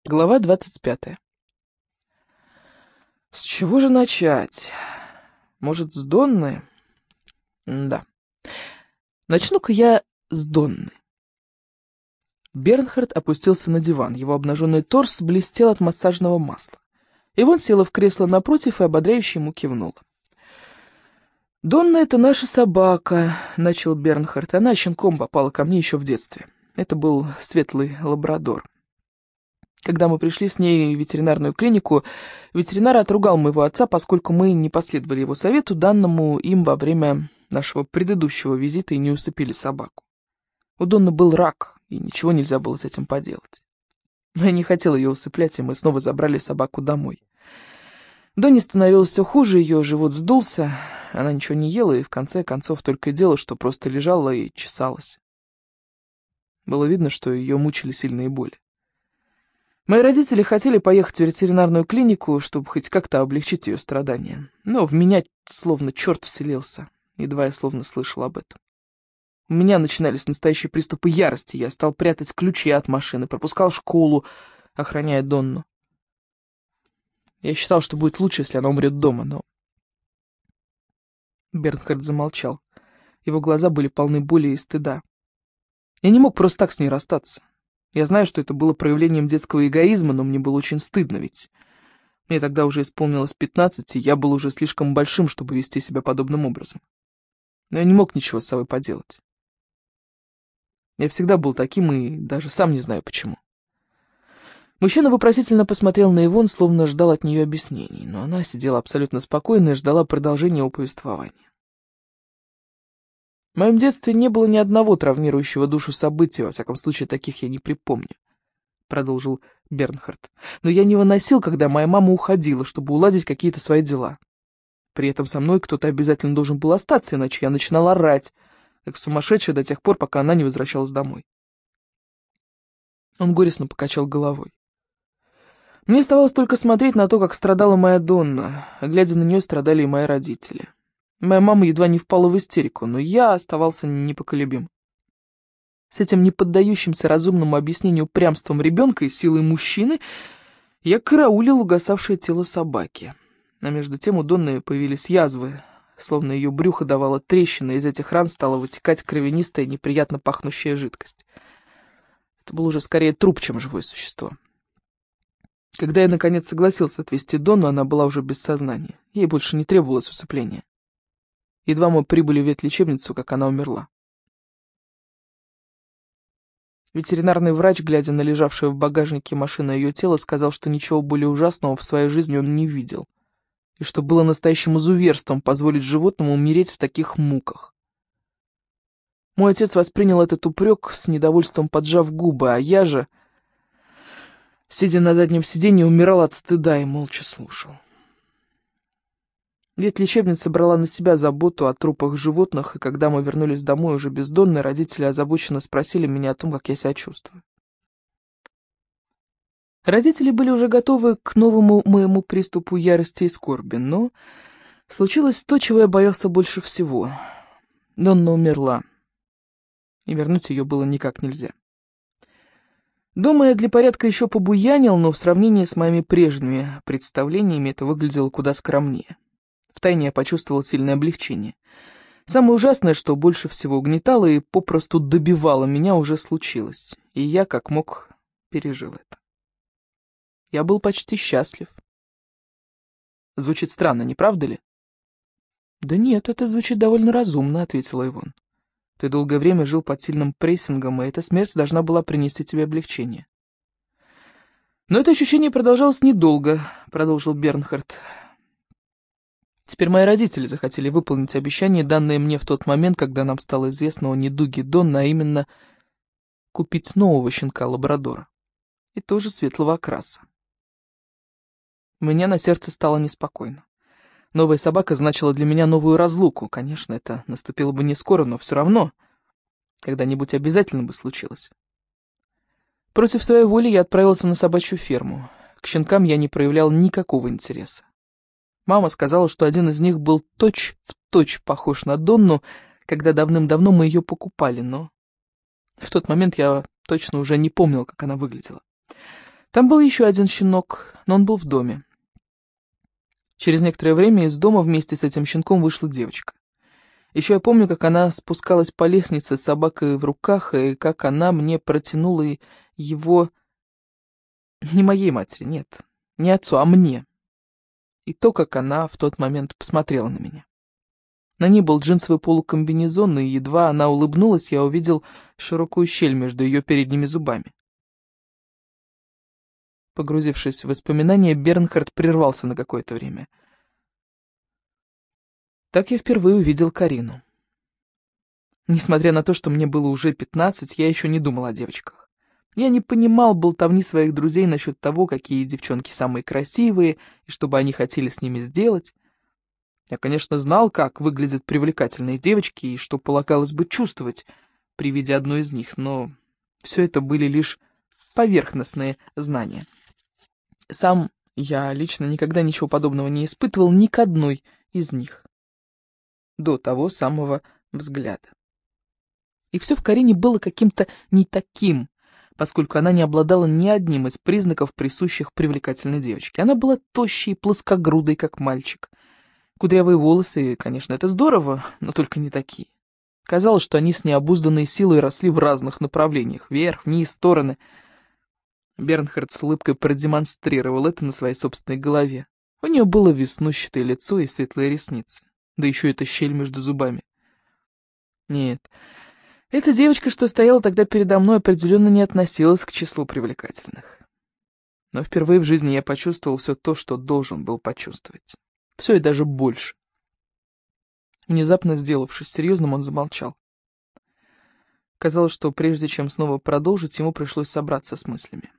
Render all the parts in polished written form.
Глава 25. С чего же начать? Может, с Донны? Да. Начну-ка я с Донны. Бернхард опустился на диван. Его обнаженный торс блестел от массажного масла. Ивон села в кресло напротив и ободряюще ему кивнула. «Донна — это наша собака», — начал Бернхард. «Она щенком попала ко мне еще в детстве. Это был светлый лабрадор. Когда мы пришли с ней в ветеринарную клинику, ветеринар отругал моего отца, поскольку мы не последовали его совету, данному им во время нашего предыдущего визита, и не усыпили собаку. У Донны был рак, и ничего нельзя было с этим поделать. Но я не хотел ее усыплять, и мы снова забрали собаку домой. Донне становилось все хуже, ее живот вздулся, она ничего не ела, и в конце концов только и делала, что просто лежала и чесалась. Было видно, что ее мучили сильные боли. Мои родители хотели поехать в ветеринарную клинику, чтобы хоть как-то облегчить ее страдания. Но в меня словно черт вселился, едва я словно слышал об этом. У меня начинались настоящие приступы ярости. Я стал прятать ключи от машины, пропускал школу, охраняя Донну. Я считал, что будет лучше, если она умрет дома, но... Бернхард замолчал. Его глаза были полны боли и стыда. Я не мог просто так с ней расстаться. Я знаю, что это было проявлением детского эгоизма, но мне было очень стыдно, ведь мне тогда уже исполнилось 15, и я был уже слишком большим, чтобы вести себя подобным образом. Но я не мог ничего с собой поделать. Я всегда был таким, и даже сам не знаю почему. Мужчина вопросительно посмотрел на Ивон, словно ждал от нее объяснений, но она сидела абсолютно спокойно и ждала продолжения его повествования. В моем детстве не было ни одного травмирующего душу события, во всяком случае, таких я не припомню, продолжил Бернхард. Но я не выносил, когда моя мама уходила, чтобы уладить какие-то свои дела. При этом со мной кто-то обязательно должен был остаться, иначе я начинал орать, как сумасшедшая до тех пор, пока она не возвращалась домой. Он горестно покачал головой. Мне оставалось только смотреть на то, как страдала моя Донна, а глядя на нее страдали и мои родители. Моя мама едва не впала в истерику, но я оставался непоколебим. С этим неподдающимся разумному объяснению упрямством ребенка и силой мужчины я караулил угасавшее тело собаки. А между тем у Донны появились язвы, словно ее брюхо давало трещины, из этих ран стала вытекать кровянистая, неприятно пахнущая жидкость. Это был уже скорее труп, чем живое существо. Когда я, наконец, согласился отвезти Донну, она была уже без сознания. Ей больше не требовалось усыпления. Едва мы прибыли в ветлечебницу, как она умерла. Ветеринарный врач, глядя на лежавшее в багажнике машины ее тело, сказал, что ничего более ужасного в своей жизни он не видел, и что было настоящим изуверством позволить животному умереть в таких муках. Мой отец воспринял этот упрек с недовольством, поджав губы, а я же, сидя на заднем сиденье, умирал от стыда и молча слушал. Ветлечебница брала на себя заботу о трупах животных, и когда мы вернулись домой уже без Донны, родители озабоченно спросили меня о том, как я себя чувствую. Родители были уже готовы к новому моему приступу ярости и скорби, но случилось то, чего я боялся больше всего. Донна умерла, и вернуть ее было никак нельзя. Дома я для порядка еще побуянил, но в сравнении с моими прежними представлениями это выглядело куда скромнее. Втайне я почувствовал сильное облегчение. Самое ужасное, что больше всего угнетало и попросту добивало меня, уже случилось, и я, как мог, пережил это. Я был почти счастлив. Звучит странно, не правда ли? «Да нет, это звучит довольно разумно», — ответила Ивон. «Ты долгое время жил под сильным прессингом, и эта смерть должна была принести тебе облегчение». «Но это ощущение продолжалось недолго», — продолжил Бернхард. «Теперь мои родители захотели выполнить обещание, данное мне в тот момент, когда нам стало известно о недуге Донны, а именно купить нового щенка-лабрадора, и тоже светлого окраса. У меня на сердце стало неспокойно. Новая собака значила для меня новую разлуку. Конечно, это наступило бы не скоро, но все равно когда-нибудь обязательно бы случилось. Против своей воли я отправился на собачью ферму. К щенкам я не проявлял никакого интереса. Мама сказала, что один из них был точь-в-точь похож на Донну, когда давным-давно мы ее покупали, но в тот момент я точно уже не помнил, как она выглядела. Там был еще один щенок, но он был в доме. Через некоторое время из дома вместе с этим щенком вышла девочка. Еще я помню, как она спускалась по лестнице с собакой в руках, и как она мне протянула его... Не моей матери, нет, не отцу, а мне. И то, как она в тот момент посмотрела на меня. На ней был джинсовый полукомбинезон, и едва она улыбнулась, я увидел широкую щель между ее передними зубами. Погрузившись в воспоминания, Бернхард прервался на какое-то время. Так я впервые увидел Карину. Несмотря на то, что мне было уже 15, я еще не думал о девочках. Я не понимал болтовни своих друзей насчет того, какие девчонки самые красивые, и что бы они хотели с ними сделать. Я, конечно, знал, как выглядят привлекательные девочки, и что полагалось бы чувствовать при виде одной из них, но все это были лишь поверхностные знания. Сам я лично никогда ничего подобного не испытывал ни к одной из них. До того самого взгляда. И все в Карине было каким-то не таким, поскольку она не обладала ни одним из признаков, присущих привлекательной девочке. Она была тощей и плоскогрудой, как мальчик. Кудрявые волосы, конечно, это здорово, но только не такие. Казалось, что они с необузданной силой росли в разных направлениях, вверх, вниз, стороны. Бернхард с улыбкой продемонстрировал это на своей собственной голове. У нее было веснущатое лицо и светлые ресницы, да еще эта щель между зубами. Нет, эта девочка, что стояла тогда передо мной, определенно не относилась к числу привлекательных. Но впервые в жизни я почувствовал все то, что должен был почувствовать. Все и даже больше. Внезапно сделавшись серьезным, он замолчал. Казалось, что прежде чем снова продолжить, ему пришлось собраться с мыслями.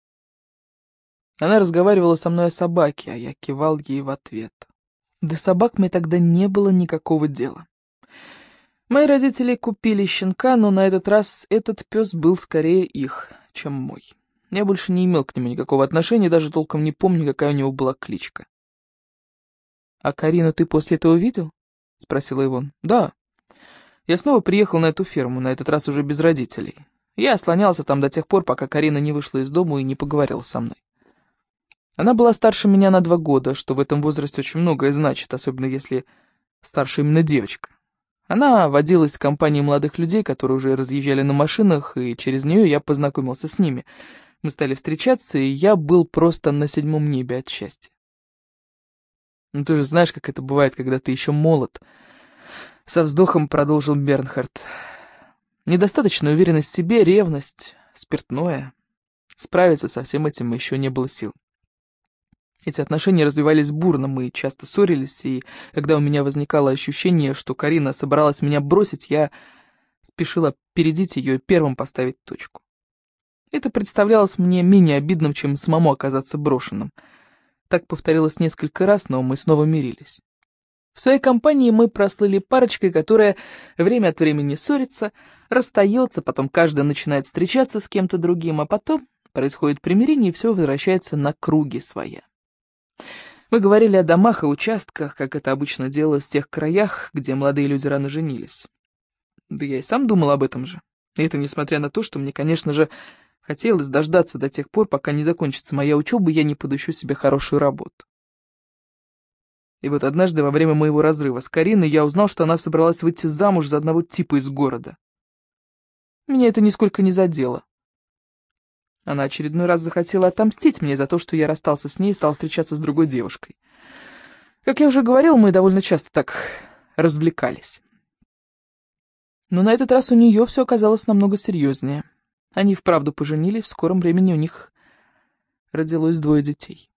Она разговаривала со мной о собаке, а я кивал ей в ответ. До собак мне тогда не было никакого дела. Мои родители купили щенка, но на этот раз этот пес был скорее их, чем мой. Я больше не имел к нему никакого отношения, даже толком не помню, какая у него была кличка. «А Карину ты после этого видел?» — спросила Ивон. «Да. Я снова приехал на эту ферму, на этот раз уже без родителей. Я слонялся там до тех пор, пока Карина не вышла из дома и не поговорила со мной. Она была старше меня на 2 года, что в этом возрасте очень многое значит, особенно если старше именно девочка. Она водилась в компании молодых людей, которые уже разъезжали на машинах, и через нее я познакомился с ними. Мы стали встречаться, и я был просто на 7-м небе от счастья. Ну ты же знаешь, как это бывает, когда ты еще молод. Со вздохом продолжил Бернхард. Недостаточная уверенность в себе, ревность, спиртное. Справиться со всем этим еще не было сил. Эти отношения развивались бурно, мы часто ссорились, и когда у меня возникало ощущение, что Карина собиралась меня бросить, я спешил опередить ее и первым поставить точку. Это представлялось мне менее обидным, чем самому оказаться брошенным. Так повторилось несколько раз, но мы снова мирились. В своей компании мы прослыли парочкой, которая время от времени ссорится, расстается, потом каждый начинает встречаться с кем-то другим, а потом происходит примирение, и все возвращается на круги своя. Мы говорили о домах и участках, как это обычно делалось в тех краях, где молодые люди рано женились. Да я и сам думал об этом же. И это несмотря на то, что мне, конечно же, хотелось дождаться до тех пор, пока не закончится моя учеба, и я не подыщу себе хорошую работу. И вот однажды во время моего разрыва с Кариной я узнал, что она собралась выйти замуж за одного типа из города. Меня это нисколько не задело. Она очередной раз захотела отомстить мне за то, что я расстался с ней и стал встречаться с другой девушкой. Как я уже говорил, мы довольно часто так развлекались. Но на этот раз у нее все оказалось намного серьезнее. Они вправду поженились, в скором времени у них родилось 2 детей.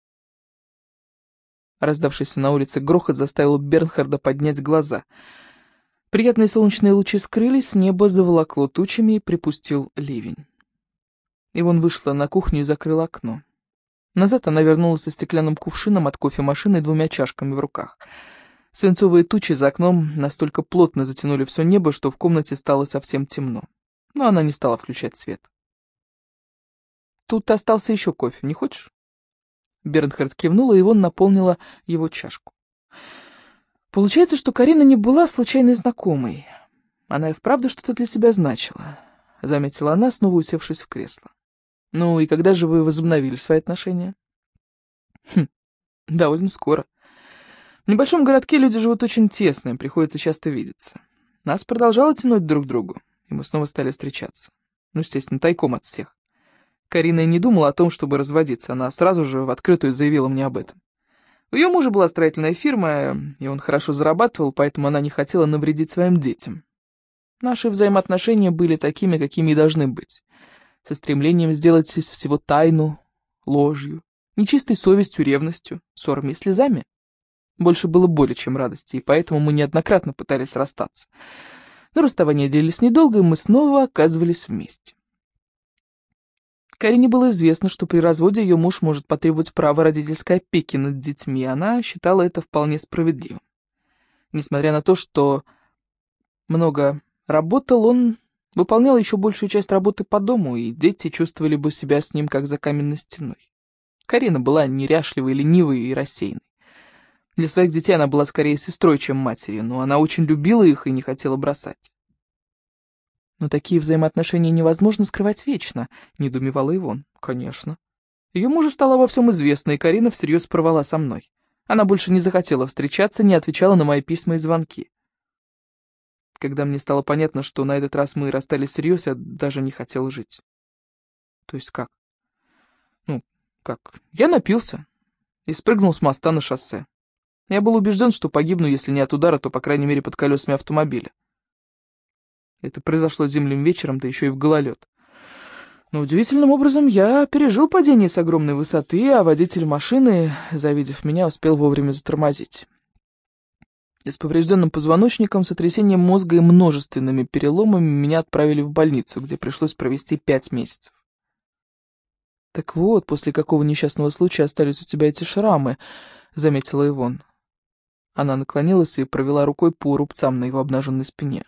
Раздавшийся на улице грохот заставил Бернхарда поднять глаза. Приятные солнечные лучи скрылись, небо заволокло тучами и припустил ливень. Ивон вышла на кухню и закрыла окно. Назад она вернулась со стеклянным кувшином от кофемашины и 2 чашками в руках. Свинцовые тучи за окном настолько плотно затянули все небо, что в комнате стало совсем темно. Но она не стала включать свет. «Тут остался еще кофе, не хочешь?» Бернхард кивнула, и Ивон наполнила его чашку. Получается, что Карина не была случайной знакомой. Она и вправду что-то для себя значила, заметила она, снова усевшись в кресло. Ну и когда же вы возобновили свои отношения? Хм, довольно скоро. В небольшом городке люди живут очень тесно, им приходится часто видеться. Нас продолжало тянуть друг к другу, и мы снова стали встречаться. Ну, естественно, тайком от всех. Карина и не думала о том, чтобы разводиться, она сразу же в открытую заявила мне об этом. У ее мужа была строительная фирма, и он хорошо зарабатывал, поэтому она не хотела навредить своим детям. Наши взаимоотношения были такими, какими и должны быть, со стремлением сделать из всего тайну, ложью, нечистой совестью, ревностью, ссорами и слезами. Больше было боли, чем радости, и поэтому мы неоднократно пытались расстаться. Но расставание длились недолго, и мы снова оказывались вместе. Карине было известно, что при разводе ее муж может потребовать права родительской опеки над детьми, и она считала это вполне справедливым. Несмотря на то, что много работал, он выполнял еще большую часть работы по дому, и дети чувствовали бы себя с ним как за каменной стеной. Карина была неряшливой, ленивой и рассеянной. Для своих детей она была скорее сестрой, чем матерью, но она очень любила их и не хотела бросать. «Но такие взаимоотношения невозможно скрывать вечно», — недоумевала Ивон. «Конечно». Ее мужу стало во всем известно, и Карина всерьез порвала со мной. Она больше не захотела встречаться, не отвечала на мои письма и звонки. Когда мне стало понятно, что на этот раз мы расстались всерьез, я даже не хотел жить. То есть как? Ну, как? Я напился и спрыгнул с моста на шоссе. Я был убежден, что погибну, если не от удара, то, по крайней мере, под колесами автомобиля. Это произошло зимним вечером, да еще и в гололед. Но удивительным образом я пережил падение с огромной высоты, а водитель машины, завидев меня, успел вовремя затормозить. И с поврежденным позвоночником, сотрясением мозга и множественными переломами меня отправили в больницу, где пришлось провести 5 месяцев. «Так вот, после какого несчастного случая остались у тебя эти шрамы», — заметила Ивон. Она наклонилась и провела рукой по рубцам на его обнаженной спине.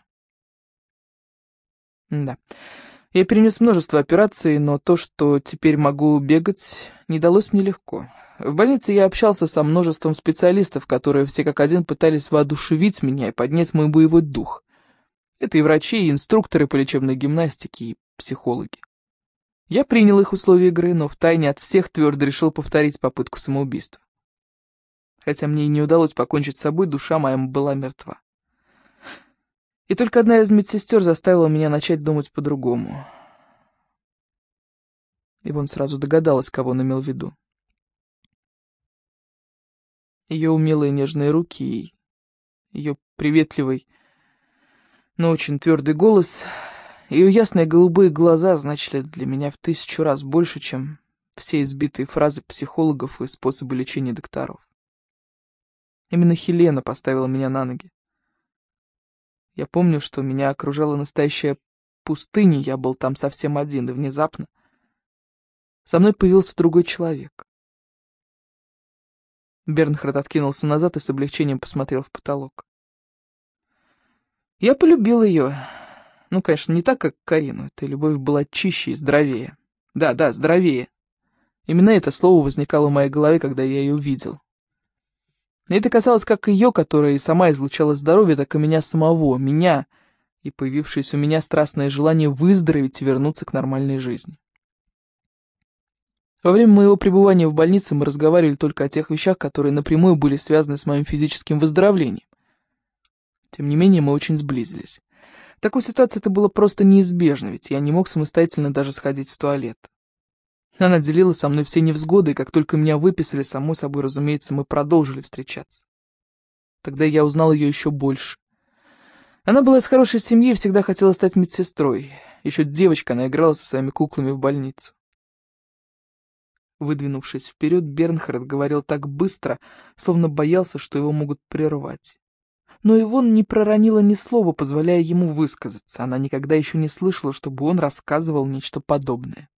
«Да, я перенес множество операций, но то, что теперь могу бегать, не далось мне легко. В больнице я общался со множеством специалистов, которые все как один пытались воодушевить меня и поднять мой боевой дух. Это и врачи, и инструкторы по лечебной гимнастике, и психологи. Я принял их условия игры, но втайне от всех твердо решил повторить попытку самоубийства. Хотя мне и не удалось покончить с собой, душа моя была мертва. И только одна из медсестер заставила меня начать думать по-другому. Ивон сразу догадалась, кого он имел в виду. Ее умелые нежные руки и ее приветливый, но очень твердый голос, ее ясные голубые глаза значили для меня в 1000 раз больше, чем все избитые фразы психологов и способы лечения докторов. Именно Хелена поставила меня на ноги. Я помню, что меня окружала настоящая пустыня, я был там совсем один, и внезапно со мной появился другой человек. Бернхард откинулся назад и с облегчением посмотрел в потолок. Я полюбил ее. Ну, конечно, не так, как Карину. Эта любовь была чище и здоровее. Да, здоровее. Именно это слово возникало в моей голове, когда я ее увидел. И это касалось как ее, которая и сама излучала здоровье, так и меня самого, меня, и появившееся у меня страстное желание выздороветь и вернуться к нормальной жизни. Во время моего пребывания в больнице мы разговаривали только о тех вещах, которые напрямую были связаны с моим физическим выздоровлением. Тем не менее, мы очень сблизились. В такой ситуации это было просто неизбежно, ведь я не мог самостоятельно даже сходить в туалет. Она делила со мной все невзгоды, и как только меня выписали, само собой, разумеется, мы продолжили встречаться. Тогда я узнал ее еще больше. Она была из хорошей семьи и всегда хотела стать медсестрой. Еще девочка, она играла со своими куклами в больницу. Выдвинувшись вперед, Бернхард говорил так быстро, словно боялся, что его могут прервать. Но Ивон не проронила ни слова, позволяя ему высказаться. Она никогда еще не слышала, чтобы он рассказывал нечто подобное.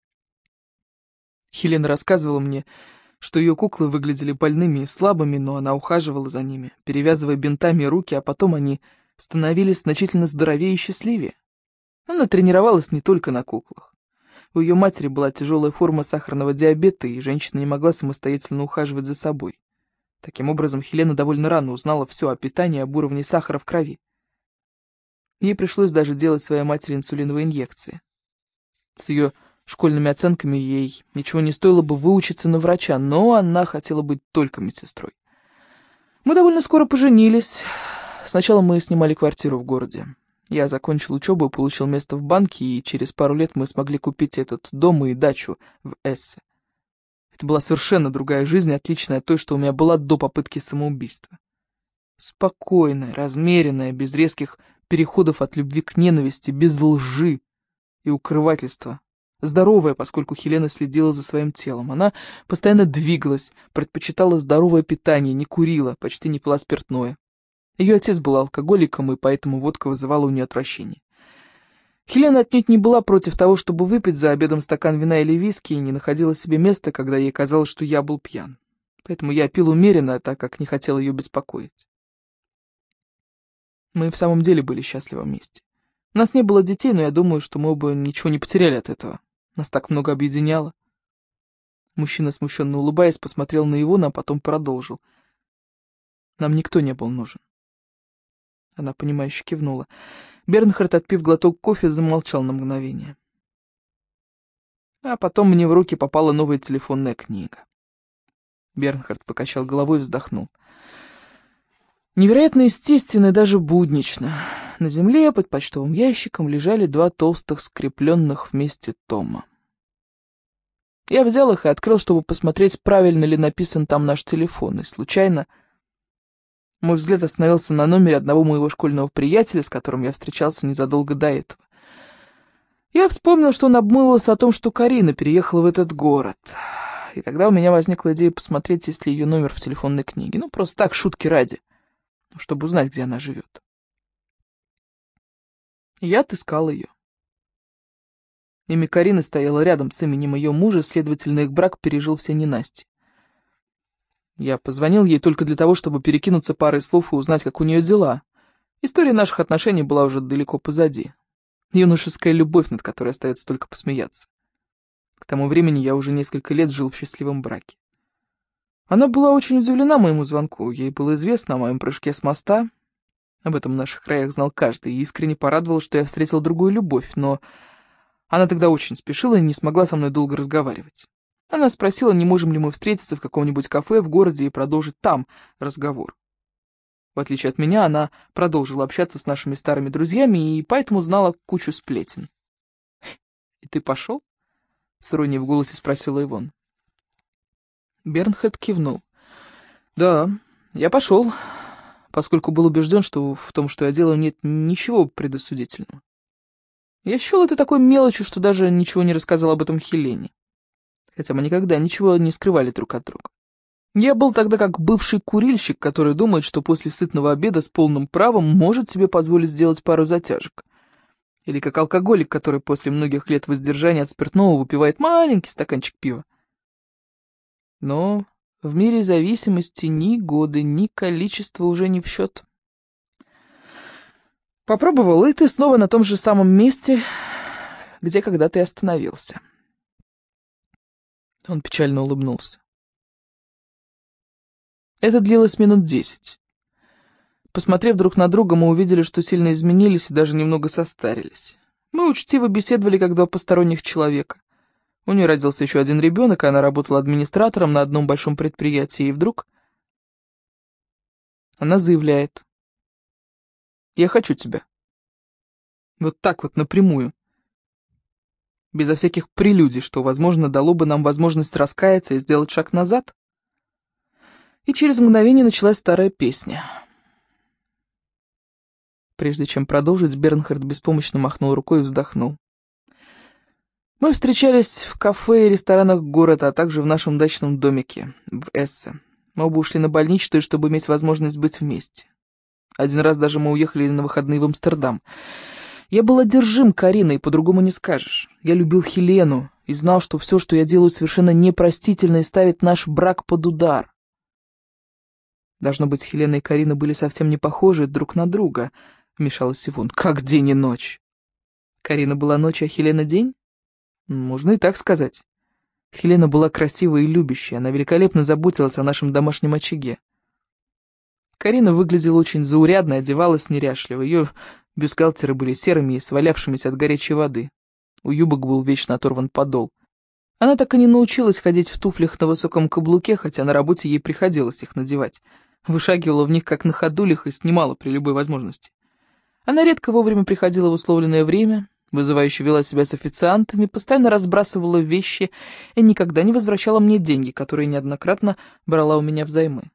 Хелена рассказывала мне, что ее куклы выглядели больными и слабыми, но она ухаживала за ними, перевязывая бинтами руки, а потом они становились значительно здоровее и счастливее. Она тренировалась не только на куклах. У ее матери была тяжелая форма сахарного диабета, и женщина не могла самостоятельно ухаживать за собой. Таким образом, Хелена довольно рано узнала все о питании и об уровне сахара в крови. Ей пришлось даже делать своей матери инсулиновые инъекции. С ее школьными оценками ей ничего не стоило бы выучиться на врача, но она хотела быть только медсестрой. Мы довольно скоро поженились. Сначала мы снимали квартиру в городе. Я закончил учебу и получил место в банке, и через пару лет мы смогли купить этот дом и дачу в Эссе. Это была совершенно другая жизнь, отличная от той, что у меня была до попытки самоубийства. Спокойная, размеренная, без резких переходов от любви к ненависти, без лжи и укрывательства. Здоровая, поскольку Хелена следила за своим телом. Она постоянно двигалась, предпочитала здоровое питание, не курила, почти не пила спиртное. Ее отец был алкоголиком, и поэтому водка вызывала у нее отвращение. Хелена отнюдь не была против того, чтобы выпить за обедом стакан вина или виски, и не находила себе места, когда ей казалось, что я был пьян. Поэтому я пил умеренно, так как не хотел ее беспокоить. Мы в самом деле были счастливы вместе. У нас не было детей, но я думаю, что мы оба ничего не потеряли от этого. Нас так много объединяло. Мужчина, смущенно улыбаясь, посмотрел на Ивона, а потом продолжил. Нам никто не был нужен. Она, понимающе кивнула. Бернхард, отпив глоток кофе, замолчал на мгновение. А потом мне в руки попала новая телефонная книга. Бернхард покачал головой и вздохнул. Невероятно естественно и даже буднично. На земле под почтовым ящиком лежали 2 толстых скрепленных вместе тома. Я взял их и открыл, чтобы посмотреть, правильно ли написан там наш телефон, и случайно мой взгляд остановился на номере одного моего школьного приятеля, с которым я встречался незадолго до этого. Я вспомнил, что он обмылся о том, что Карина переехала в этот город. И тогда у меня возникла идея посмотреть, есть ли ее номер в телефонной книге. Ну, просто так, шутки ради, чтобы узнать, где она живет. И я отыскал ее. Имя Карины стояло рядом с именем ее мужа, следовательно, их брак пережил все ненасти. Я позвонил ей только для того, чтобы перекинуться парой слов и узнать, как у нее дела. История наших отношений была уже далеко позади. Юношеская любовь, над которой остается только посмеяться. К тому времени я уже несколько лет жил в счастливом браке. Она была очень удивлена моему звонку. Ей было известно о моем прыжке с моста. Об этом в наших краях знал каждый, и искренне порадовал, что я встретил другую любовь, но она тогда очень спешила и не смогла со мной долго разговаривать. Она спросила, не можем ли мы встретиться в каком-нибудь кафе в городе и продолжить там разговор. В отличие от меня, она продолжила общаться с нашими старыми друзьями и поэтому знала кучу сплетен. «И ты пошел?» — с иронией в голосе спросила Ивон. Бернхард кивнул. «Да, я пошел, поскольку был убежден, что в том, что я делаю, нет ничего предосудительного. Я счел это такой мелочью, что даже ничего не рассказал об этом Хелене. Хотя мы никогда ничего не скрывали друг от друга. Я был тогда как бывший курильщик, который думает, что после сытного обеда с полным правом может себе позволить сделать пару затяжек. Или как алкоголик, который после многих лет воздержания от спиртного выпивает маленький стаканчик пива. Но в мире зависимости ни годы, ни количество уже не в счет. Попробовал, и ты снова на том же самом месте, где когда ты остановился. Он печально улыбнулся. Это длилось минут 10. Посмотрев друг на друга, мы увидели, что сильно изменились и даже немного состарились. Мы учтиво беседовали, как 2 посторонних человека. У нее родился еще один ребенок, и она работала администратором на одном большом предприятии, и вдруг она заявляет: «Я хочу тебя». Вот так вот, напрямую. Безо всяких прелюдий, что, возможно, дало бы нам возможность раскаяться и сделать шаг назад. И через мгновение началась старая песня. Прежде чем продолжить, Бернхард беспомощно махнул рукой и вздохнул. Мы встречались в кафе и ресторанах города, а также в нашем дачном домике в Эссе. Мы оба ушли на больничную, чтобы иметь возможность быть вместе. Один раз даже мы уехали на выходные в Амстердам. Я был одержим Кариной, по-другому не скажешь. Я любил Хелену и знал, что все, что я делаю, совершенно непростительно и ставит наш брак под удар. Должно быть, Хелена и Карина были совсем не похожи друг на друга, вмешалась Ивон. Как день и ночь. Карина была ночь, а Хелена день? Можно и так сказать. Хелена была красивой и любящей, она великолепно заботилась о нашем домашнем очаге. Карина выглядела очень заурядно, одевалась неряшливо, ее бюстгальтеры были серыми и свалявшимися от горячей воды. У юбок был вечно оторван подол. Она так и не научилась ходить в туфлях на высоком каблуке, хотя на работе ей приходилось их надевать. Вышагивала в них как на ходулях и снимала при любой возможности. Она редко вовремя приходила в условленное время, вызывающе вела себя с официантами, постоянно разбрасывала вещи и никогда не возвращала мне деньги, которые неоднократно брала у меня взаймы.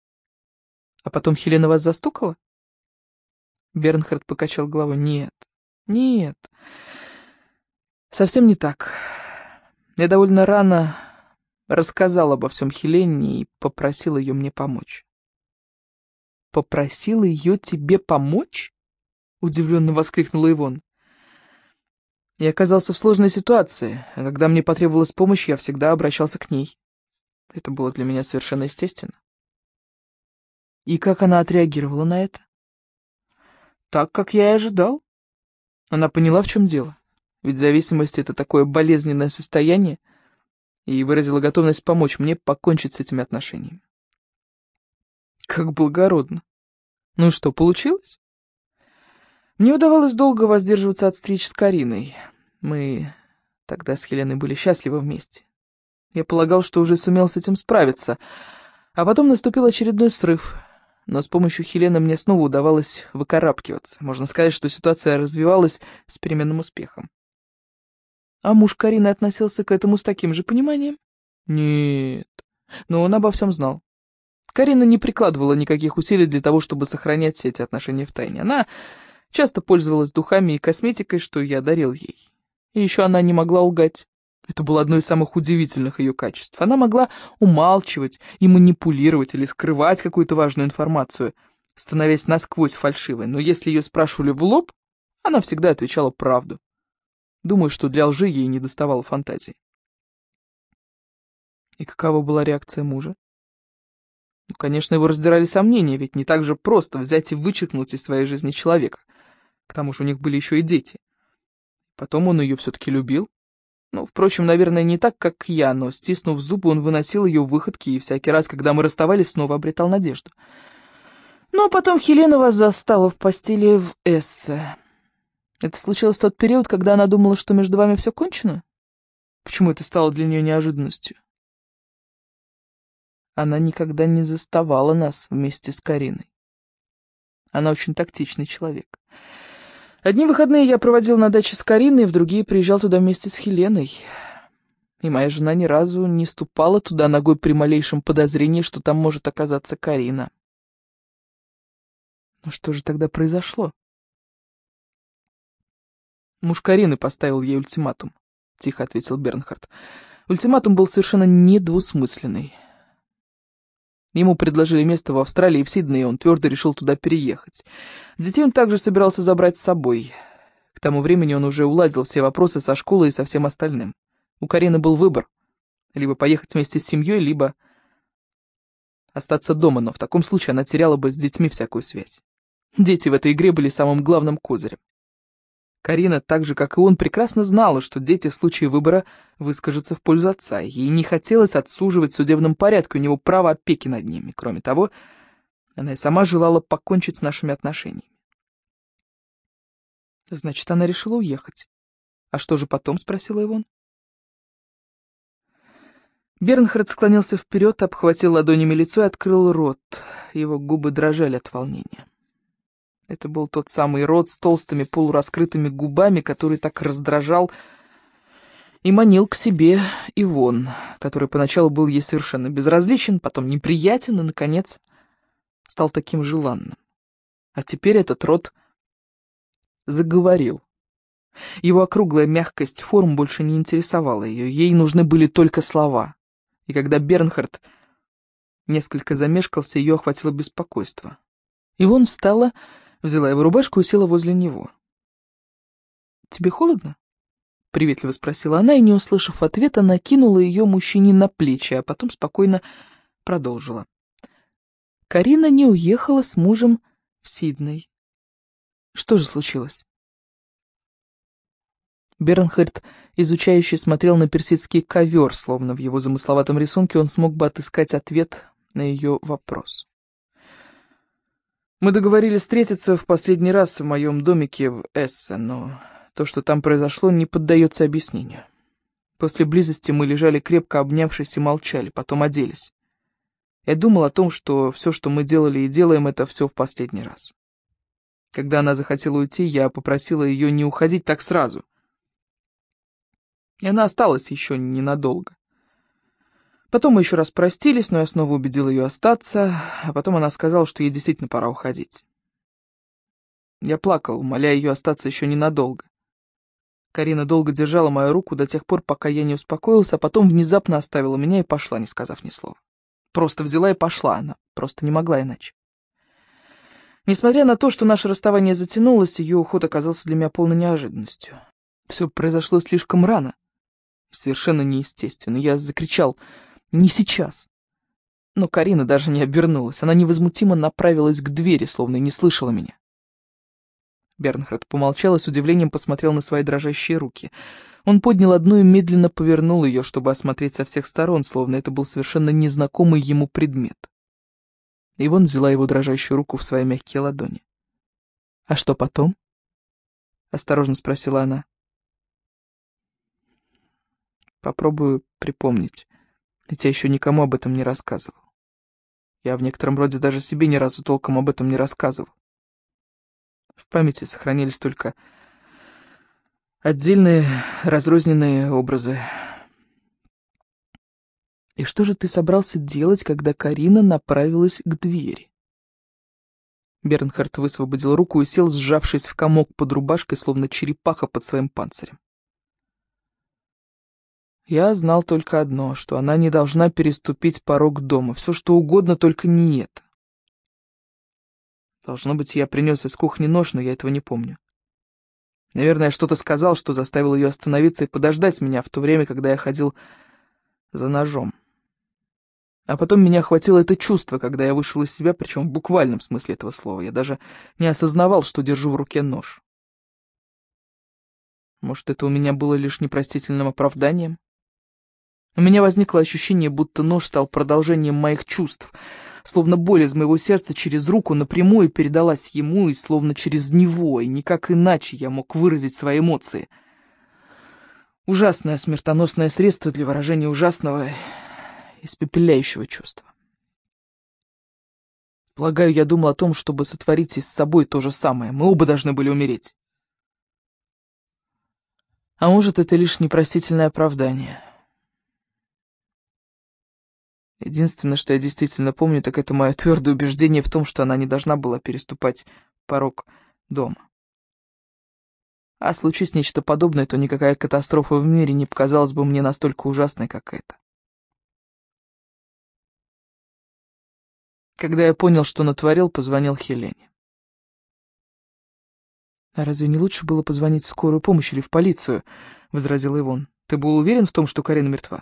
А потом Хелена вас застукала? Бернхард покачал головой. Нет, нет, совсем не так. Я довольно рано рассказал обо всем Хелене и попросил ее мне помочь. «Попросил ее тебе помочь?» — удивленно воскликнула Ивон. Я оказался в сложной ситуации, а когда мне потребовалась помощь, я всегда обращался к ней. Это было для меня совершенно естественно. И как она отреагировала на это? Так, как я и ожидал. Она поняла, в чем дело. Ведь зависимость — это такое болезненное состояние, и выразила готовность помочь мне покончить с этими отношениями. Как благородно. Ну и что, получилось? Мне удавалось долго воздерживаться от встреч с Кариной. Мы тогда с Хеленой были счастливы вместе. Я полагал, что уже сумел с этим справиться, а потом наступил очередной срыв. Но с помощью Хелены мне снова удавалось выкарабкиваться. Можно сказать, что ситуация развивалась с переменным успехом. А муж Карины относился к этому с таким же пониманием? Нет, но он обо всем знал. Карина не прикладывала никаких усилий для того, чтобы сохранять все эти отношения в тайне. Она часто пользовалась духами и косметикой, что я дарил ей. И еще она не могла лгать. Это было одно из самых удивительных ее качеств. Она могла умалчивать и манипулировать или скрывать какую-то важную информацию, становясь насквозь фальшивой. Но если ее спрашивали в лоб, она всегда отвечала правду. Думаю, что для лжи ей не доставало фантазии. И какова была реакция мужа? Ну, конечно, его раздирали сомнения, ведь не так же просто взять и вычеркнуть из своей жизни человека. К тому же у них были еще и дети. Потом он ее все-таки любил. Ну, впрочем, наверное, не так, как я, но, стиснув зубы, он выносил ее выходки и всякий раз, когда мы расставались, снова обретал надежду. Ну, а потом Хелена вас застала в постели в Эссе. Это случилось в тот период, когда она думала, что между вами все кончено? Почему это стало для нее неожиданностью? Она никогда не заставала нас вместе с Кариной. Она очень тактичный человек. Одни выходные я проводил на даче с Кариной, в другие приезжал туда вместе с Хеленой. И моя жена ни разу не ступала туда ногой при малейшем подозрении, что там может оказаться Карина. Но что же тогда произошло? Муж Карины поставил ей ультиматум, — тихо ответил Бернхард. Ультиматум был совершенно недвусмысленный. Ему предложили место в Австралии и в Сиднее, и он твердо решил туда переехать. Детей он также собирался забрать с собой. К тому времени он уже уладил все вопросы со школой и со всем остальным. У Карины был выбор. Либо поехать вместе с семьей, либо остаться дома, но в таком случае она теряла бы с детьми всякую связь. Дети в этой игре были самым главным козырем. Карина, так же, как и он, прекрасно знала, что дети в случае выбора выскажутся в пользу отца. Ей не хотелось отсуживать в судебном порядке у него право опеки над ними. Кроме того, она и сама желала покончить с нашими отношениями. Значит, она решила уехать. А что же потом, спросила Ивон. Бернхард склонился вперед, обхватил ладонями лицо и открыл рот. Его губы дрожали от волнения. Это был тот самый рот с толстыми полураскрытыми губами, который так раздражал и манил к себе Ивон, который поначалу был ей совершенно безразличен, потом неприятен и, наконец, стал таким желанным. А теперь этот рот заговорил. Его округлая мягкость форм больше не интересовала ее, ей нужны были только слова. И когда Бернхард несколько замешкался, ее охватило беспокойство. Ивон встала, взяла его рубашку и села возле него. «Тебе холодно?» — приветливо спросила она, и, не услышав ответа, накинула ее мужчине на плечи, а потом спокойно продолжила. Карина не уехала с мужем в Сидней. Что же случилось? Бернхард, изучающе смотрел на персидский ковер, словно в его замысловатом рисунке он смог бы отыскать ответ на ее вопрос. Мы договорились встретиться в последний раз в моем домике в Эссе, но То, что там произошло, не поддается объяснению. После близости мы лежали крепко обнявшись и молчали, потом оделись. Я думал о том, что все, что мы делали и делаем, это все в последний раз. Когда она захотела уйти, я попросила ее не уходить так сразу. И она осталась еще ненадолго. Потом мы еще раз простились, но я снова убедил ее остаться, а потом она сказала, что ей действительно пора уходить. Я плакал, умоляя ее остаться еще ненадолго. Карина долго держала мою руку до тех пор, пока я не успокоился, а потом внезапно оставила меня и пошла, не сказав ни слова. Просто взяла и пошла, она просто не могла иначе. Несмотря на то, что наше расставание затянулось, ее уход оказался для меня полной неожиданностью. Все произошло слишком рано, совершенно неестественно. Я закричал «Не сейчас!». Но Карина даже не обернулась, она невозмутимо направилась к двери, словно и не слышала меня. Бернхард помолчал и с удивлением посмотрел на свои дрожащие руки. Он поднял одну и медленно повернул ее, чтобы осмотреть со всех сторон, словно это был совершенно незнакомый ему предмет. Ивонн взяла его дрожащую руку в свои мягкие ладони. «А что потом?» — осторожно спросила она. «Попробую припомнить, ведь я еще никому об этом не рассказывал. Я в некотором роде даже себе ни разу толком об этом не рассказывал. В памяти сохранились только отдельные разрозненные образы. И что же ты собрался делать, когда Карина направилась к двери?» Бернхард высвободил руку и сел, сжавшись в комок под рубашкой, словно черепаха под своим панцирем. Я знал только одно, что она не должна переступить порог дома. Все, что угодно, только не это. Должно быть, я принес из кухни нож, но я этого не помню. Наверное, я что-то сказал, что заставил ее остановиться и подождать меня в то время, когда я ходил за ножом. А потом меня охватило это чувство, когда я вышел из себя, причем в буквальном смысле этого слова. Я даже не осознавал, что держу в руке нож. Может, это у меня было лишь непростительным оправданием? У меня возникло ощущение, будто нож стал продолжением моих чувств, словно боль из моего сердца через руку напрямую передалась ему, и словно через него, и никак иначе я мог выразить свои эмоции. Ужасное смертоносное средство для выражения ужасного, испепеляющего чувства. Полагаю, я думал о том, чтобы сотворить и с собой то же самое. Мы оба должны были умереть. А может, это лишь непростительное оправдание. Единственное, что я действительно помню, так это мое твердое убеждение в том, что она не должна была переступать порог дома. А случись нечто подобное, то никакая катастрофа в мире не показалась бы мне настолько ужасной, как это. Когда я понял, что натворил, позвонил Хелене. «А разве не лучше было позвонить в скорую помощь или в полицию?» — возразил Ивонн. «Ты был уверен в том, что Карина мертва?»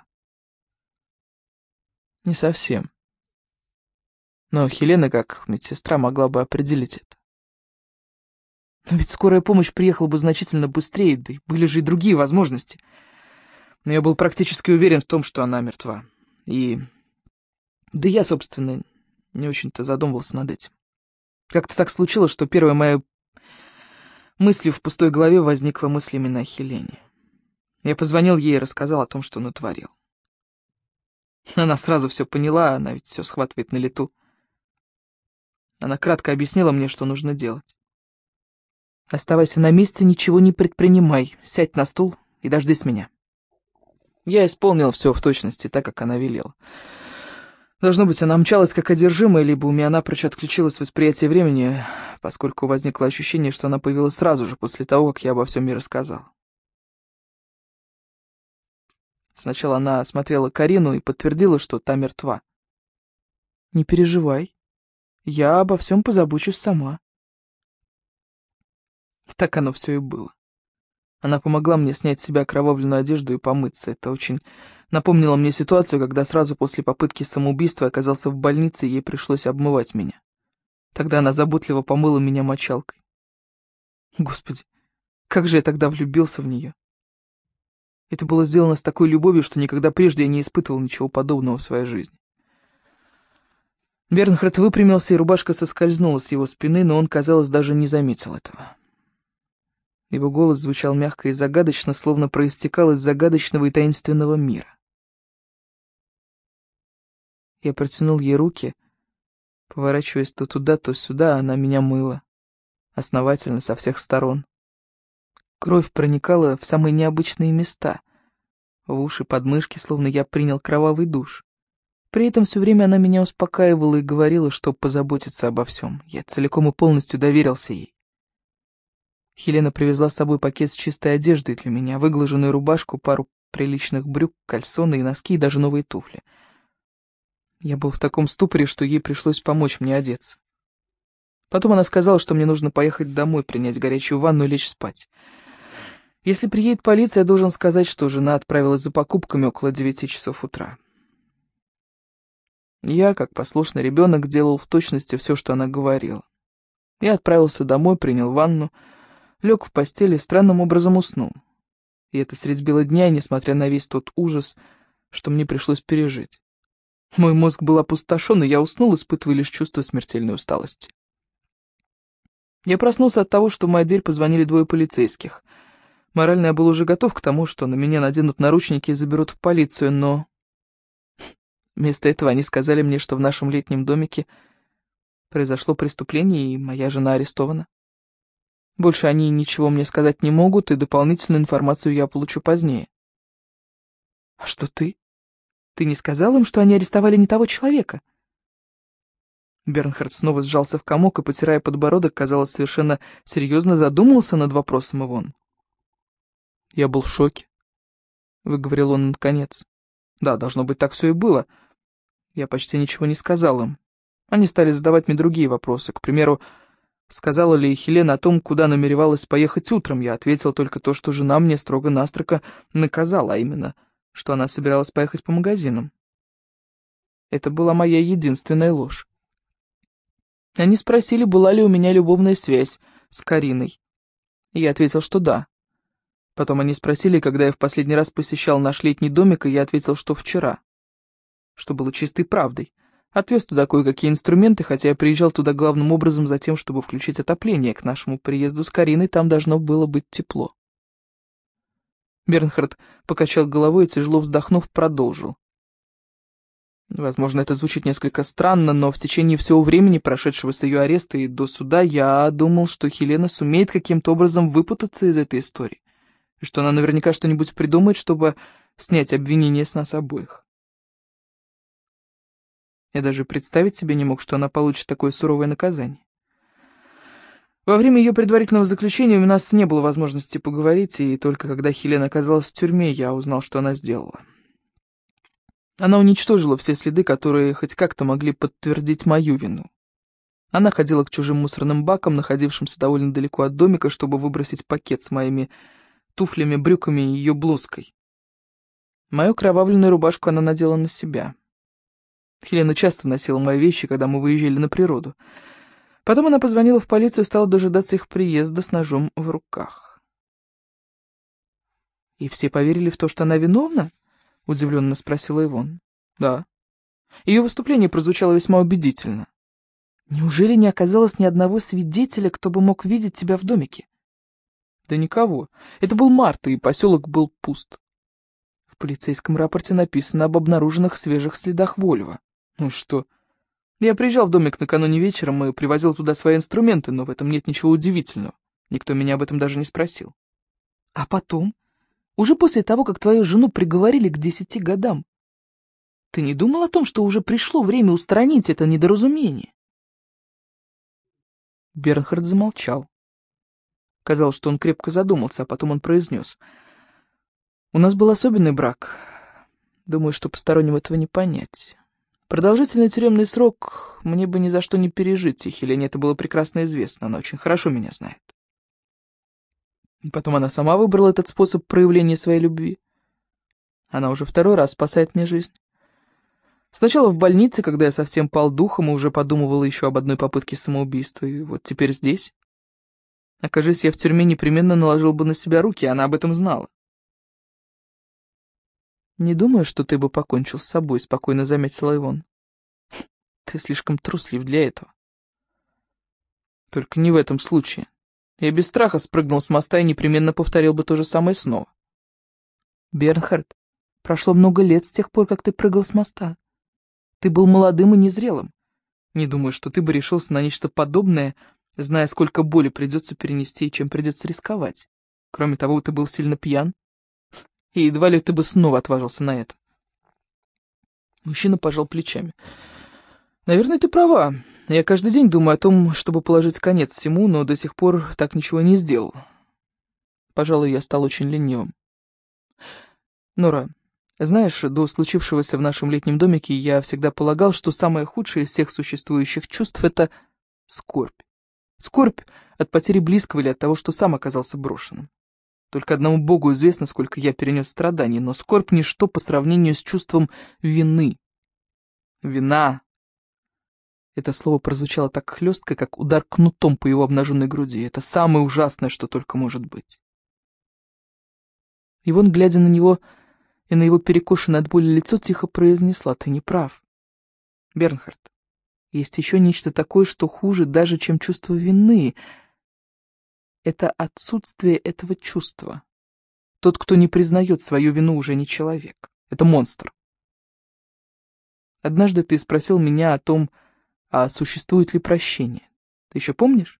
«Не совсем. Но Хелена, как медсестра, могла бы определить это. Но ведь скорая помощь приехала бы значительно быстрее, да и были же и другие возможности. Но я был практически уверен в том, что она мертва. И... Да я, собственно, не очень-то задумывался над этим. Как-то так случилось, что первой моей мыслью в пустой голове возникла мысль именно о Хелене. Я позвонил ей и рассказал о том, что натворил. Она сразу все поняла, она ведь все схватывает на лету. Она кратко объяснила мне, что нужно делать. «Оставайся на месте, ничего не предпринимай, сядь на стул и дождись меня». Я исполнил все в точности, так как она велела. Должно быть, она мчалась как одержимая, либо у меня напрочь отключилось восприятие времени, поскольку возникло ощущение, что она появилась сразу же после того, как я обо всем ей рассказал. Сначала она осмотрела Карину и подтвердила, что та мертва. «Не переживай, я обо всем позабочусь сама». Так оно все и было. Она помогла мне снять с себя окровавленную одежду и помыться. Это очень напомнило мне ситуацию, когда сразу после попытки самоубийства оказался в больнице, и ей пришлось обмывать меня. Тогда она заботливо помыла меня мочалкой. Господи, как же я тогда влюбился в нее. Это было сделано с такой любовью, что никогда прежде я не испытывал ничего подобного в своей жизни. Бернхард выпрямился, и рубашка соскользнула с его спины, но он, казалось, даже не заметил этого. Его голос звучал мягко и загадочно, словно проистекал из загадочного и таинственного мира. Я протянул ей руки, поворачиваясь то туда, то сюда, она меня мыла, основательно, со всех сторон. Кровь проникала в самые необычные места, в уши, подмышки, словно я принял кровавый душ. При этом все время она меня успокаивала и говорила, что позаботится обо всем. Я целиком и полностью доверился ей. Хелена привезла с собой пакет с чистой одеждой для меня, выглаженную рубашку, пару приличных брюк, кальсоны и носки, и даже новые туфли. Я был в таком ступоре, что ей пришлось помочь мне одеться. Потом она сказала, что мне нужно поехать домой, принять горячую ванну и лечь спать. Если приедет полиция, я должен сказать, что жена отправилась за покупками около 9 часов утра. Я, как послушный ребенок, делал в точности все, что она говорила. Я отправился домой, принял ванну, лег в постели и странным образом уснул. И это средь бела дня, несмотря на весь тот ужас, что мне пришлось пережить. Мой мозг был опустошен, и я уснул, испытывая лишь чувство смертельной усталости. Я проснулся от того, что в мою дверь позвонили 2 полицейских. Морально я был уже готов к тому, что на меня наденут наручники и заберут в полицию, но... Вместо этого они сказали мне, что в нашем летнем домике произошло преступление, и моя жена арестована. Больше они ничего мне сказать не могут, и дополнительную информацию я получу позднее. А что ты? Ты не сказал им, что они арестовали не того человека? Бернхард снова сжался в комок и, потирая подбородок, казалось, совершенно серьезно задумался над вопросом Ивон. Я был в шоке, выговорил он наконец. Да, должно быть, так все и было. Я почти ничего не сказал им. Они стали задавать мне другие вопросы. К примеру, сказала ли Хелена о том, куда намеревалась поехать утром. Я ответил только то, что жена мне строго-настрого наказала, а именно, что она собиралась поехать по магазинам. Это была моя единственная ложь. Они спросили, была ли у меня любовная связь с Кариной. И я ответил, что да. Потом они спросили, когда я в последний раз посещал наш летний домик, и я ответил, что вчера. Что было чистой правдой. Отвез туда кое-какие инструменты, хотя я приезжал туда главным образом за тем, чтобы включить отопление. К нашему приезду с Кариной там должно было быть тепло. Бернхард покачал головой и, тяжело вздохнув, продолжил. Возможно, это звучит несколько странно, но в течение всего времени, прошедшего с ее ареста и до суда, я думал, что Хелена сумеет каким-то образом выпутаться из этой истории, и что она наверняка что-нибудь придумает, чтобы снять обвинение с нас обоих. Я даже представить себе не мог, что она получит такое суровое наказание. Во время ее предварительного заключения у нас не было возможности поговорить, и только когда Хелена оказалась в тюрьме, я узнал, что она сделала. Она уничтожила все следы, которые хоть как-то могли подтвердить мою вину. Она ходила к чужим мусорным бакам, находившимся довольно далеко от домика, чтобы выбросить пакет с моими туфлями, брюками и ее блузкой. Мою окровавленную рубашку она надела на себя. Хелена часто носила мои вещи, когда мы выезжали на природу. Потом она позвонила в полицию и стала дожидаться их приезда с ножом в руках. «И все поверили в то, что она виновна?» — удивленно спросила Ивон. «Да. Ее выступление прозвучало весьма убедительно. Неужели не оказалось ни одного свидетеля, кто бы мог видеть тебя в домике?» «Да никого. Это был март, и поселок был пуст. В полицейском рапорте написано об обнаруженных свежих следах Вольво. Ну что? Я приезжал в домик накануне вечером и привозил туда свои инструменты, но в этом нет ничего удивительного. Никто меня об этом даже не спросил». «А потом? Уже после того, как твою жену приговорили к 10 годам. Ты не думал о том, что уже пришло время устранить это недоразумение?» Бернхард замолчал. Казалось, что он крепко задумался, а потом он произнес. «У нас был особенный брак. Думаю, что посторонним этого не понять. Продолжительный тюремный срок мне бы ни за что не пережить, и Хелене это было прекрасно известно, она очень хорошо меня знает. И потом она сама выбрала этот способ проявления своей любви. Она уже второй раз спасает мне жизнь. Сначала в больнице, когда я совсем пал духом и уже подумывал еще об одной попытке самоубийства, и вот теперь здесь. Окажись я в тюрьме, непременно наложил бы на себя руки, она об этом знала. «Не думаю, что ты бы покончил с собой», — спокойно заметила Ивон. «Ты слишком труслив для этого». «Только не в этом случае. Я без страха спрыгнул с моста и непременно повторил бы то же самое снова. Бернхард, прошло много лет с тех пор, как ты прыгал с моста. Ты был молодым и незрелым. Не думаю, что ты бы решился на нечто подобное, зная, сколько боли придется перенести и чем придется рисковать. Кроме того, ты был сильно пьян, и едва ли ты бы снова отважился на это. Мужчина пожал плечами. Наверное, ты права. Я каждый день думаю о том, чтобы положить конец всему, но до сих пор так ничего не сделал. Пожалуй, я стал очень ленивым. Нора, знаешь, до случившегося в нашем летнем домике я всегда полагал, что самое худшее из всех существующих чувств — это скорбь. Скорбь от потери близкого или от того, что сам оказался брошенным. Только одному Богу известно, сколько я перенес страданий, но скорбь — ничто по сравнению с чувством вины. Вина. Это слово прозвучало так хлестко, как удар кнутом по его обнаженной груди. Это самое ужасное, что только может быть. И вон, глядя на него и на его перекошенное от боли лицо, тихо произнесла: «Ты не прав, Бернхард. Есть еще нечто такое, что хуже даже, чем чувство вины. Это отсутствие этого чувства. Тот, кто не признает свою вину, уже не человек. Это монстр. Однажды ты спросил меня о том, а существует ли прощение. Ты еще помнишь?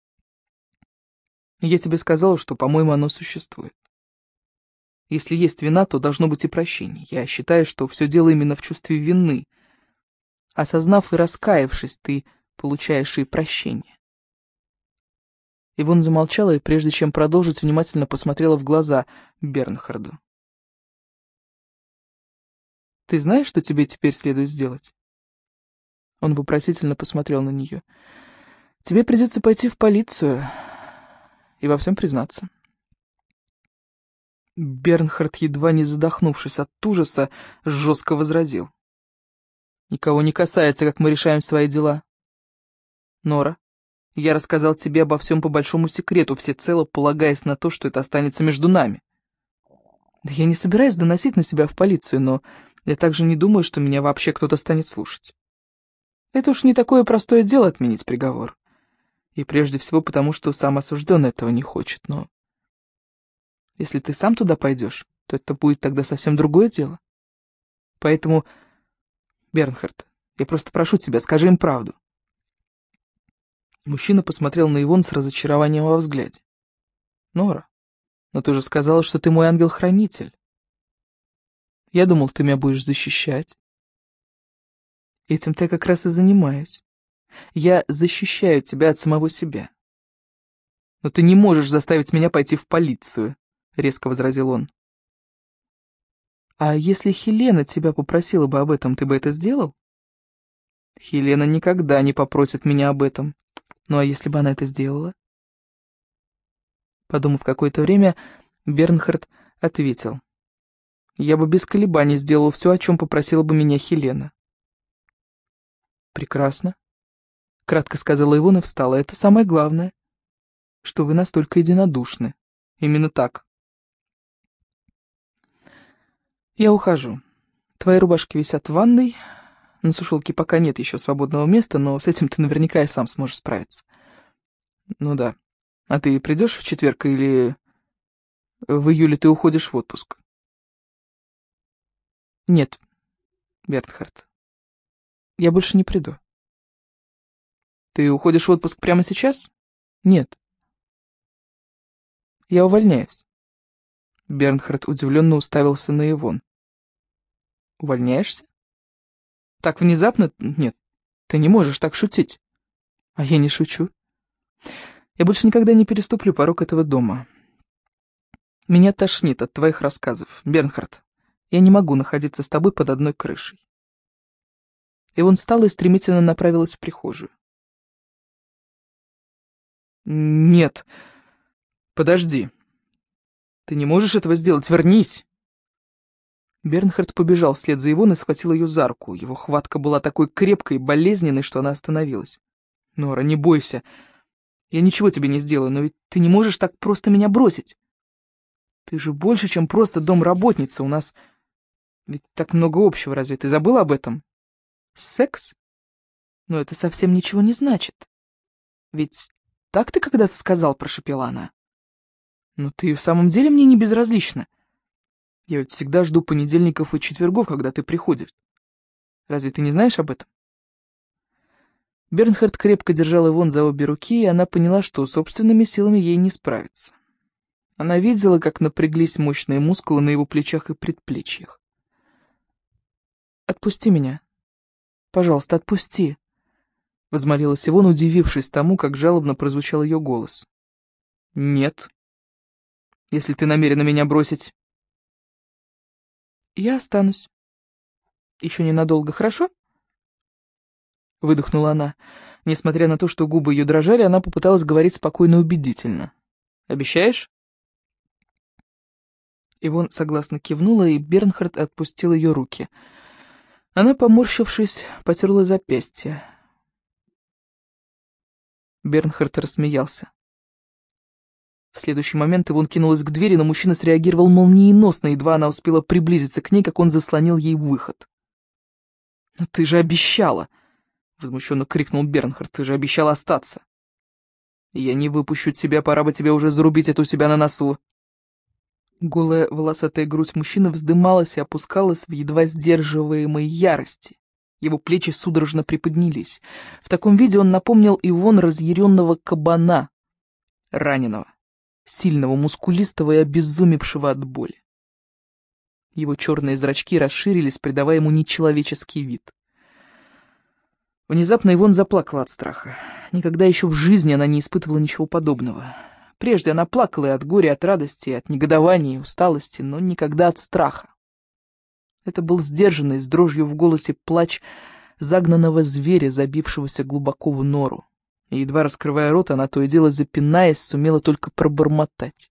Я тебе сказал, что, по-моему, оно существует. Если есть вина, то должно быть и прощение. Я считаю, что все дело именно в чувстве вины. Осознав и раскаявшись, ты получаешь и прощение. Ивон замолчала и, прежде чем продолжить, внимательно посмотрела в глаза Бернхарду. «Ты знаешь, что тебе теперь следует сделать?» Он вопросительно посмотрел на нее. «Тебе придется пойти в полицию и во всем признаться». Бернхард, едва не задохнувшись от ужаса, жестко возразил. «Никого не касается, как мы решаем свои дела. Нора, я рассказал тебе обо всем по большому секрету, всецело полагаясь на то, что это останется между нами. Да я не собираюсь доносить на себя в полицию, но я также не думаю, что меня вообще кто-то станет слушать. Это уж не такое простое дело отменить приговор. И прежде всего потому, что сам осужденный этого не хочет, но... Если ты сам туда пойдешь, то это будет тогда совсем другое дело. Поэтому, Бернхард, я просто прошу тебя, скажи им правду». Мужчина посмотрел на Ивон с разочарованием во взгляде. «Нора, но ты же сказала, что ты мой ангел-хранитель. Я думал, ты меня будешь защищать». «Этим-то я как раз и занимаюсь. Я защищаю тебя от самого себя». «Но ты не можешь заставить меня пойти в полицию», — резко возразил он. «А если Хелена тебя попросила бы об этом, ты бы это сделал?» «Хелена никогда не попросит меня об этом. Ну а если бы она это сделала?» Подумав какое-то время, Бернхард ответил: «Я бы без колебаний сделал все, о чем попросила бы меня Хелена». «Прекрасно», — кратко сказала Ивона и встала. «Это самое главное, что вы настолько единодушны. Именно так. Я ухожу. Твои рубашки висят в ванной. На сушилке пока нет еще свободного места, но с этим ты наверняка и сам сможешь справиться». «Ну да. А ты придешь в четверг или в июле ты уходишь в отпуск?» «Нет, Бернхард, я больше не приду». «Ты уходишь в отпуск прямо сейчас?» «Нет, я увольняюсь». Бернхард удивленно уставился на Ивон. «Увольняешься? Так внезапно? Нет, ты не можешь так шутить». «А я не шучу. Я больше никогда не переступлю порог этого дома. Меня тошнит от твоих рассказов, Бернхард. Я не могу находиться с тобой под одной крышей». Ивон встала и стремительно направилась в прихожую. «Нет, подожди. Ты не можешь этого сделать, вернись!» Бернхард побежал вслед за Ивон и схватил ее за руку. Его хватка была такой крепкой и болезненной, что она остановилась. «Нора, не бойся. Я ничего тебе не сделаю, но ведь ты не можешь так просто меня бросить. Ты же больше, чем просто домработница. У нас ведь так много общего, разве ты забыла об этом? Секс? Но это совсем ничего не значит. Ведь так ты когда-то сказал?» — прошепела она. «Но ты в самом деле мне не безразлична. Я ведь всегда жду понедельников и четвергов, когда ты приходишь. Разве ты не знаешь об этом?» Бернхард крепко держал Ивонн за обе руки, и она поняла, что собственными силами ей не справиться. Она видела, как напряглись мощные мускулы на его плечах и предплечьях. «Отпусти меня. Пожалуйста, отпусти», — возмолилась Ивонн, удивившись тому, как жалобно прозвучал ее голос. «Нет. Если ты намерена меня бросить...» «Я останусь. Еще ненадолго, хорошо?» Выдохнула она. Несмотря на то, что губы ее дрожали, она попыталась говорить спокойно и убедительно. «Обещаешь?» Ивонн согласно кивнула, и Бернхард отпустил ее руки. Она, поморщившись, потерла запястье. Бернхард рассмеялся. В следующий момент Ивонн кинулась к двери, но мужчина среагировал молниеносно, едва она успела приблизиться к ней, как он заслонил ей выход. «Но ты же обещала!» — возмущенно крикнул Бернхард. «Ты же обещала остаться!» «Я не выпущу тебя, пора бы тебе уже зарубить это у себя на носу!» Голая волосатая грудь мужчины вздымалась и опускалась в едва сдерживаемой ярости. Его плечи судорожно приподнялись. В таком виде он напомнил Ивонн разъяренного кабана, раненого, сильного, мускулистого и обезумевшего от боли. Его черные зрачки расширились, придавая ему нечеловеческий вид. Внезапно Ивонн заплакала от страха. Никогда еще в жизни она не испытывала ничего подобного. Прежде она плакала и от горя, и от радости, и от негодования, и усталости, но никогда от страха. Это был сдержанный, с дрожью в голосе плач загнанного зверя, забившегося глубоко в нору. И, едва раскрывая рот, она то и дело запинаясь, сумела только пробормотать.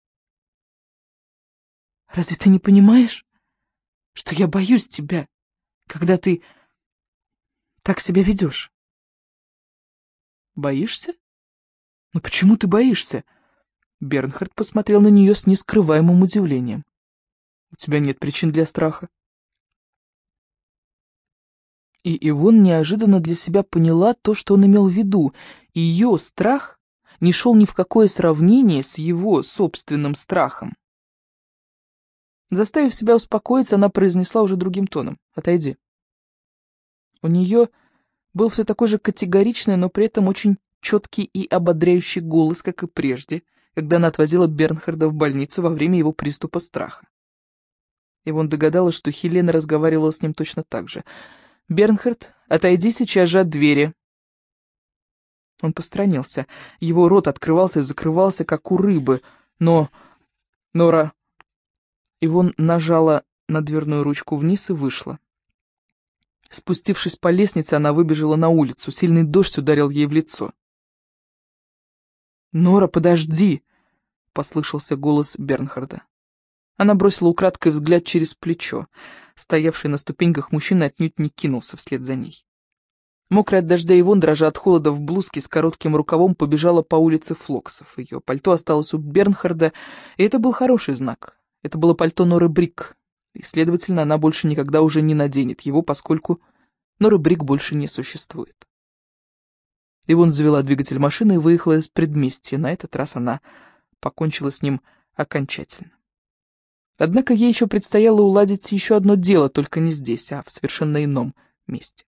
«Разве ты не понимаешь, что я боюсь тебя, когда ты так себя ведешь?» «Боишься? Но почему ты боишься?» Бернхард посмотрел на нее с нескрываемым удивлением. «У тебя нет причин для страха». И Ивонн неожиданно для себя поняла то, что он имел в виду. Ее страх не шел ни в какое сравнение с его собственным страхом. Заставив себя успокоиться, она произнесла уже другим тоном: «Отойди». У нее был все такой же категоричный, но при этом очень четкий и ободряющий голос, как и прежде, когда она отвозила Бернхарда в больницу во время его приступа страха. Ивонн догадалась, что Хелена разговаривала с ним точно так же. «Бернхард, отойди сейчас же от двери». Он посторонился. Его рот открывался и закрывался, как у рыбы. Но... Нора... Ивонн нажала на дверную ручку вниз и вышла. Спустившись по лестнице, она выбежала на улицу. Сильный дождь ударил ей в лицо. «Нора, подожди!» — послышался голос Бернхарда. Она бросила украдкой взгляд через плечо. Стоявший на ступеньках мужчина отнюдь не кинулся вслед за ней. Мокрая от дождя Ивонн, дрожа от холода в блузке с коротким рукавом, побежала по улице Флоксов. Ее пальто осталось у Бернхарда, и это был хороший знак. Это было пальто Норы Брик, и, следовательно, она больше никогда уже не наденет его, поскольку Норы Брик больше не существует. Ивонн завела двигатель машины и выехала из предместья. На этот раз она покончила с ним окончательно. Однако ей еще предстояло уладить еще одно дело, только не здесь, а в совершенно ином месте.